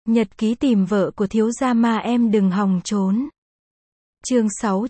Nhật ký tìm vợ của thiếu gia ma em đừng hòng trốn. Chương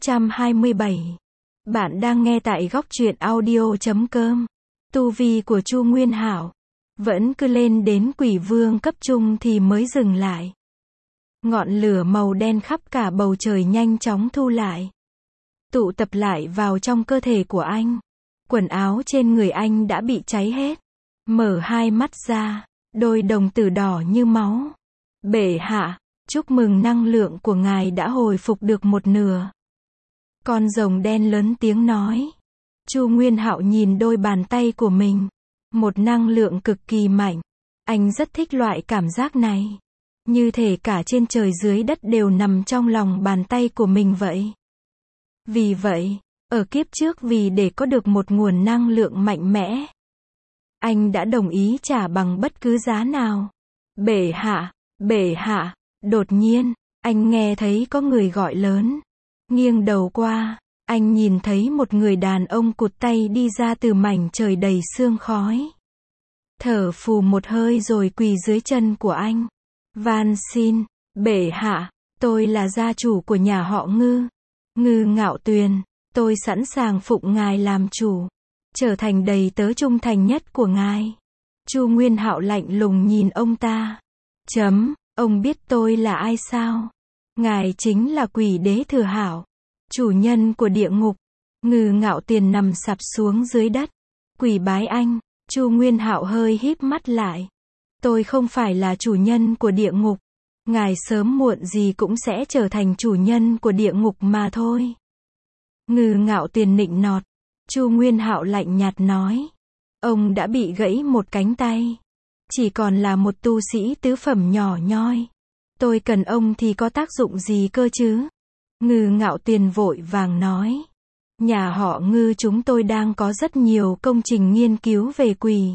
627. Bạn đang nghe tại góc truyện audio.com. Tu vi của Chu Nguyên Hạo vẫn cứ lên đến quỷ vương cấp trung thì mới dừng lại. Ngọn lửa màu đen khắp cả bầu trời nhanh chóng thu lại, tụ tập lại vào trong cơ thể của anh. Quần áo trên người anh đã bị cháy hết. Mở hai mắt ra, đôi đồng tử đỏ như máu. Bệ hạ, chúc mừng, năng lượng của ngài đã hồi phục được một nửa. Con rồng đen lớn tiếng nói. Chu Nguyên Hạo nhìn đôi bàn tay của mình. Một năng lượng cực kỳ mạnh. Anh rất thích loại cảm giác này. Như thể cả trên trời dưới đất đều nằm trong lòng bàn tay của mình vậy. Vì vậy, ở kiếp trước vì để có được một nguồn năng lượng mạnh mẽ, anh đã đồng ý trả bằng bất cứ giá nào. Bệ hạ, bệ hạ. Đột nhiên, anh nghe thấy có người gọi lớn. Nghiêng đầu qua, anh nhìn thấy một người đàn ông cụt tay đi ra từ mảnh trời đầy sương khói. Thở phù một hơi rồi quỳ dưới chân của anh. Van xin, bệ hạ, tôi là gia chủ của nhà họ Ngư. Ngư Ngạo Tuyền, tôi sẵn sàng phụng ngài làm chủ, trở thành đầy tớ trung thành nhất của ngài. Chu Nguyên Hạo lạnh lùng nhìn ông ta. Ông biết tôi là ai sao? Ngài chính là quỷ đế Thừa Hạo, chủ nhân của địa ngục. Ngư Ngạo Tuyền nằm sập xuống dưới đất, quỳ bái anh. Chu Nguyên Hạo hơi híp mắt lại. Tôi không phải là chủ nhân của địa ngục. Ngài sớm muộn gì cũng sẽ trở thành chủ nhân của địa ngục mà thôi. Ngư Ngạo Tuyền nịnh nọt. Chu Nguyên Hạo lạnh nhạt nói. Ông đã bị gãy một cánh tay. Chỉ còn là một tu sĩ tứ phẩm nhỏ nhoi. Tôi cần ông thì có tác dụng gì cơ chứ? Ngư Ngạo Tuyền vội vàng nói. Nhà họ Ngư chúng tôi đang có rất nhiều công trình nghiên cứu về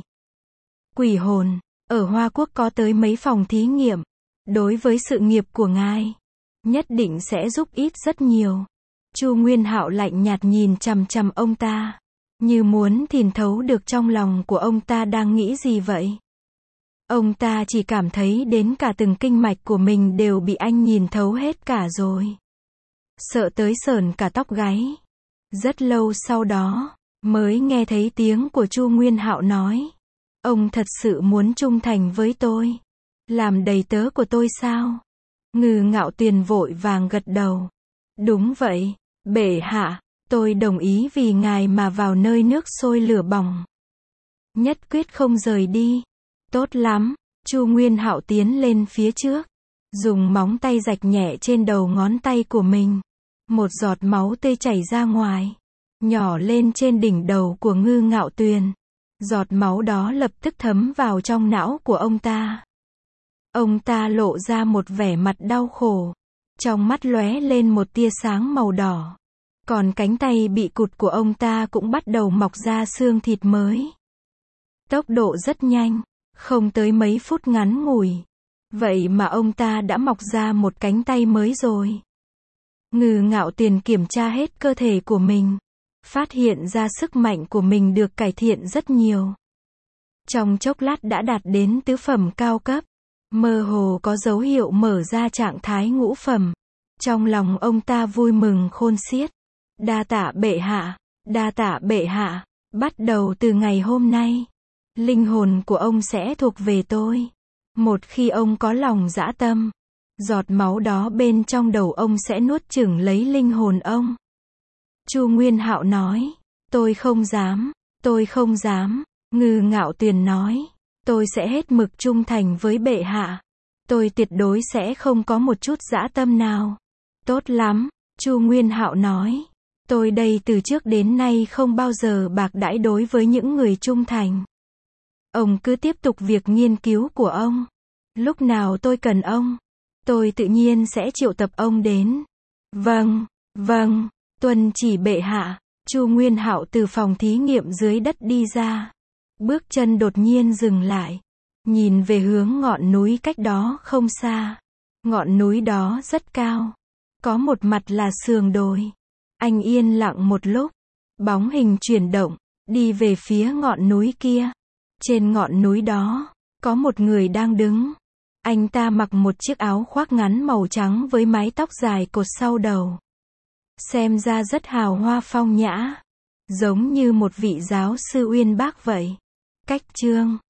quỷ hồn. Ở Hoa Quốc có tới mấy phòng thí nghiệm. Đối với sự nghiệp của ngài, nhất định sẽ giúp ích rất nhiều. Chu Nguyên Hạo lạnh nhạt nhìn chằm chằm ông ta, như muốn thìn thấu được trong lòng của ông ta đang nghĩ gì vậy. Ông ta chỉ cảm thấy đến cả từng kinh mạch của mình đều bị anh nhìn thấu hết cả rồi. Sợ tới sởn cả tóc gáy. Rất lâu sau đó, mới nghe thấy tiếng của Chu Nguyên Hạo nói. Ông thật sự muốn trung thành với tôi, làm đầy tớ của tôi sao? Ngư Ngạo Tuyền vội vàng gật đầu. Đúng vậy, bệ hạ, tôi đồng ý vì ngài mà vào nơi nước sôi lửa bỏng. Nhất quyết không rời đi. Tốt lắm. Chu Nguyên Hạo tiến lên phía trước, dùng móng tay rạch nhẹ trên đầu ngón tay của mình. Một giọt máu tươi chảy ra ngoài, nhỏ lên trên đỉnh đầu của Ngư Ngạo Tuyền. Giọt máu đó lập tức thấm vào trong não của ông ta. Ông ta lộ ra một vẻ mặt đau khổ. Trong mắt lóe lên một tia sáng màu đỏ. Còn cánh tay bị cụt của ông ta cũng bắt đầu mọc ra xương thịt mới. Tốc độ rất nhanh, không tới mấy phút ngắn ngủi. Vậy mà ông ta đã mọc ra một cánh tay mới rồi. Ngư Ngạo Tuyền kiểm tra hết cơ thể của mình, phát hiện ra sức mạnh của mình được cải thiện rất nhiều. Trong chốc lát đã đạt đến tứ phẩm cao cấp. Mơ hồ có dấu hiệu mở ra trạng thái ngũ phẩm. Trong lòng ông ta vui mừng khôn xiết. Đa tạ bệ hạ, đa tạ bệ hạ. Bắt đầu từ ngày hôm nay, linh hồn của ông sẽ thuộc về tôi. Một khi ông có lòng dã tâm, giọt máu đó bên trong đầu ông sẽ nuốt chửng lấy linh hồn ông. Chu Nguyên Hạo nói. Tôi không dám, tôi không dám. Ngư Ngạo Tuyền nói. Tôi sẽ hết mực trung thành với bệ hạ. Tôi tuyệt đối sẽ không có một chút dã tâm nào. Tốt lắm, Chu Nguyên Hạo nói. Tôi đây từ trước đến nay không bao giờ bạc đãi đối với những người trung thành. Ông cứ tiếp tục việc nghiên cứu của ông. Lúc nào tôi cần ông, tôi tự nhiên sẽ triệu tập ông đến. Vâng, vâng, tuân chỉ bệ hạ. Chu Nguyên Hạo từ phòng thí nghiệm dưới đất đi ra. Bước chân đột nhiên dừng lại. Nhìn về hướng ngọn núi cách đó không xa. Ngọn núi đó rất cao. Có một mặt là sườn đồi. Anh yên lặng một lúc. Bóng hình chuyển động, đi về phía ngọn núi kia. Trên ngọn núi đó, có một người đang đứng. Anh ta mặc một chiếc áo khoác ngắn màu trắng với mái tóc dài cột sau đầu. Xem ra rất hào hoa phong nhã. Giống như một vị giáo sư uyên bác vậy. Cách chương